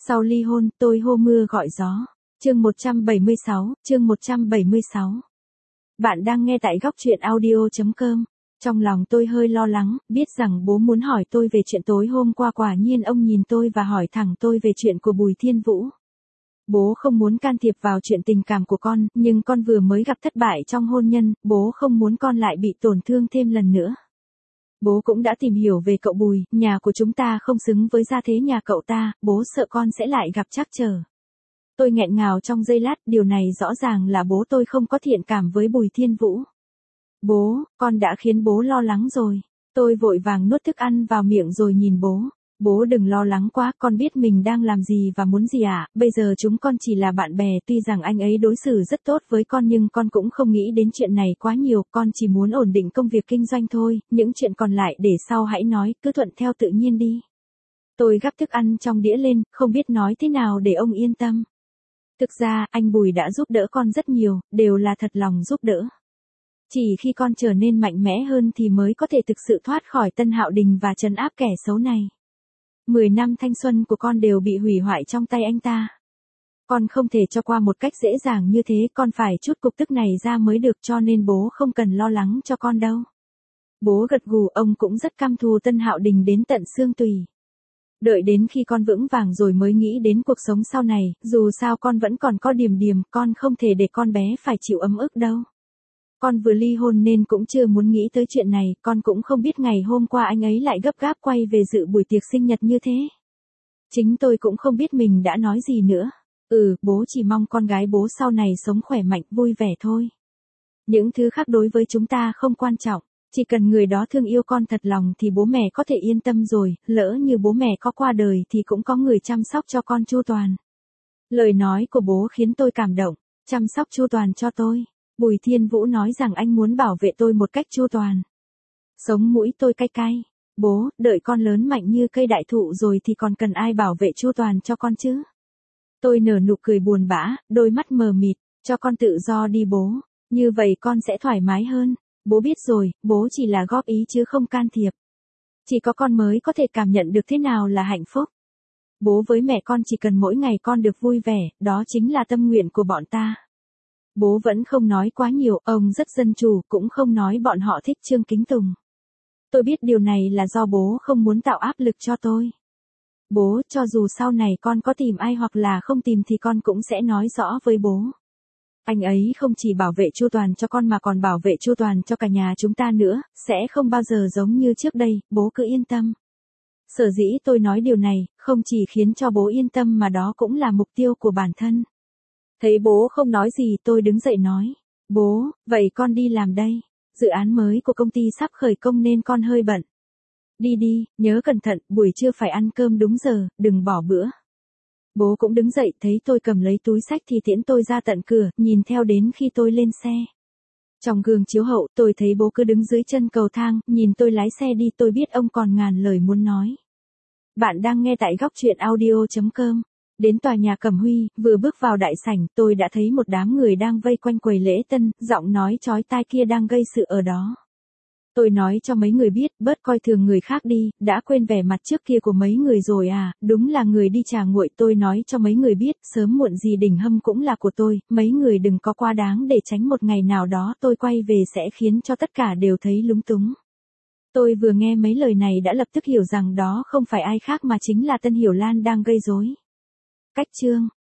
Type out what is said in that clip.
Sau ly hôn, tôi hô mưa gọi gió. Chương 176. Bạn đang nghe tại góc truyện audio.com. Trong lòng tôi hơi lo lắng, biết rằng bố muốn hỏi tôi về chuyện tối hôm qua, quả nhiên ông nhìn tôi và hỏi thẳng tôi về chuyện của Bùi Thiên Vũ. Bố không muốn can thiệp vào chuyện tình cảm của con, nhưng con vừa mới gặp thất bại trong hôn nhân, bố không muốn con lại bị tổn thương thêm lần nữa. Bố cũng đã tìm hiểu về cậu Bùi, nhà của chúng ta không xứng với gia thế nhà cậu ta, bố sợ con sẽ lại gặp trắc trở. Tôi nghẹn ngào trong giây lát, điều này rõ ràng là bố tôi không có thiện cảm với Bùi Thiên Vũ. Bố, con đã khiến bố lo lắng rồi. Tôi vội vàng nuốt thức ăn vào miệng rồi nhìn bố. Bố đừng lo lắng quá, con biết mình đang làm gì và muốn gì ạ. Bây giờ chúng con chỉ là bạn bè, tuy rằng anh ấy đối xử rất tốt với con nhưng con cũng không nghĩ đến chuyện này quá nhiều, con chỉ muốn ổn định công việc kinh doanh thôi, những chuyện còn lại để sau hãy nói, cứ thuận theo tự nhiên đi. Tôi gắp thức ăn trong đĩa lên, không biết nói thế nào để ông yên tâm. Thực ra, anh Bùi đã giúp đỡ con rất nhiều, đều là thật lòng giúp đỡ. Chỉ khi con trở nên mạnh mẽ hơn thì mới có thể thực sự thoát khỏi Tân Hạo Đình và trấn áp kẻ xấu này. 10 năm thanh xuân của con đều bị hủy hoại trong tay anh ta. Con không thể cho qua một cách dễ dàng như thế, con phải trút cục tức này ra mới được, cho nên bố không cần lo lắng cho con đâu. Bố gật gù, ông cũng rất căm thù Tân Hạo Đình đến tận xương tủy. Đợi đến khi con vững vàng rồi mới nghĩ đến cuộc sống sau này, dù sao con vẫn còn có Điềm Điềm, con không thể để con bé phải chịu ấm ức đâu. Con vừa ly hôn nên cũng chưa muốn nghĩ tới chuyện này, con cũng không biết ngày hôm qua anh ấy lại gấp gáp quay về dự buổi tiệc sinh nhật như thế. Chính tôi cũng không biết mình đã nói gì nữa. Bố chỉ mong con gái bố sau này sống khỏe mạnh, vui vẻ thôi. Những thứ khác đối với chúng ta không quan trọng, chỉ cần người đó thương yêu con thật lòng thì bố mẹ có thể yên tâm rồi, lỡ như bố mẹ có qua đời thì cũng có người chăm sóc cho con chu toàn. Lời nói của bố khiến tôi cảm động, chăm sóc chu toàn cho tôi. Bùi Thiên Vũ nói rằng anh muốn bảo vệ tôi một cách chu toàn. Sống mũi tôi cay cay. Bố, đợi con lớn mạnh như cây đại thụ rồi thì còn cần ai bảo vệ chu toàn cho con chứ? Tôi nở nụ cười buồn bã, đôi mắt mờ mịt, cho con tự do đi bố. Như vậy con sẽ thoải mái hơn. Bố biết rồi, bố chỉ là góp ý chứ không can thiệp. Chỉ có con mới có thể cảm nhận được thế nào là hạnh phúc. Bố với mẹ con chỉ cần mỗi ngày con được vui vẻ, đó chính là tâm nguyện của bọn ta. Bố vẫn không nói quá nhiều, ông rất dân chủ, cũng không nói bọn họ thích Trương Kính Tùng. Tôi biết điều này là do bố không muốn tạo áp lực cho tôi. Bố, cho dù sau này con có tìm ai hoặc là không tìm thì con cũng sẽ nói rõ với bố. Anh ấy không chỉ bảo vệ chu toàn cho con mà còn bảo vệ chu toàn cho cả nhà chúng ta nữa, sẽ không bao giờ giống như trước đây, bố cứ yên tâm. Sở dĩ tôi nói điều này, không chỉ khiến cho bố yên tâm mà đó cũng là mục tiêu của bản thân. Thấy bố không nói gì, tôi đứng dậy nói. Bố, vậy con đi làm đây. Dự án mới của công ty sắp khởi công nên con hơi bận. Đi đi, nhớ cẩn thận, buổi trưa phải ăn cơm đúng giờ, đừng bỏ bữa. Bố cũng đứng dậy, thấy tôi cầm lấy túi xách thì tiễn tôi ra tận cửa, nhìn theo đến khi tôi lên xe. Trong gương chiếu hậu, tôi thấy bố cứ đứng dưới chân cầu thang, nhìn tôi lái xe đi, tôi biết ông còn ngàn lời muốn nói. Bạn đang nghe tại góc truyện audio.com. Đến tòa nhà Cẩm Huy, vừa bước vào đại sảnh, tôi đã thấy một đám người đang vây quanh quầy lễ tân, giọng nói chói tai kia đang gây sự ở đó. Tôi nói cho mấy người biết, bớt coi thường người khác đi, đã quên vẻ mặt trước kia của mấy người rồi à, đúng là người đi trà nguội. Tôi nói cho mấy người biết, sớm muộn gì đỉnh hâm cũng là của tôi, mấy người đừng có quá đáng để tránh một ngày nào đó tôi quay về sẽ khiến cho tất cả đều thấy lúng túng. Tôi vừa nghe mấy lời này đã lập tức hiểu rằng đó không phải ai khác mà chính là Tân Hiểu Lan đang gây rối. Cách chương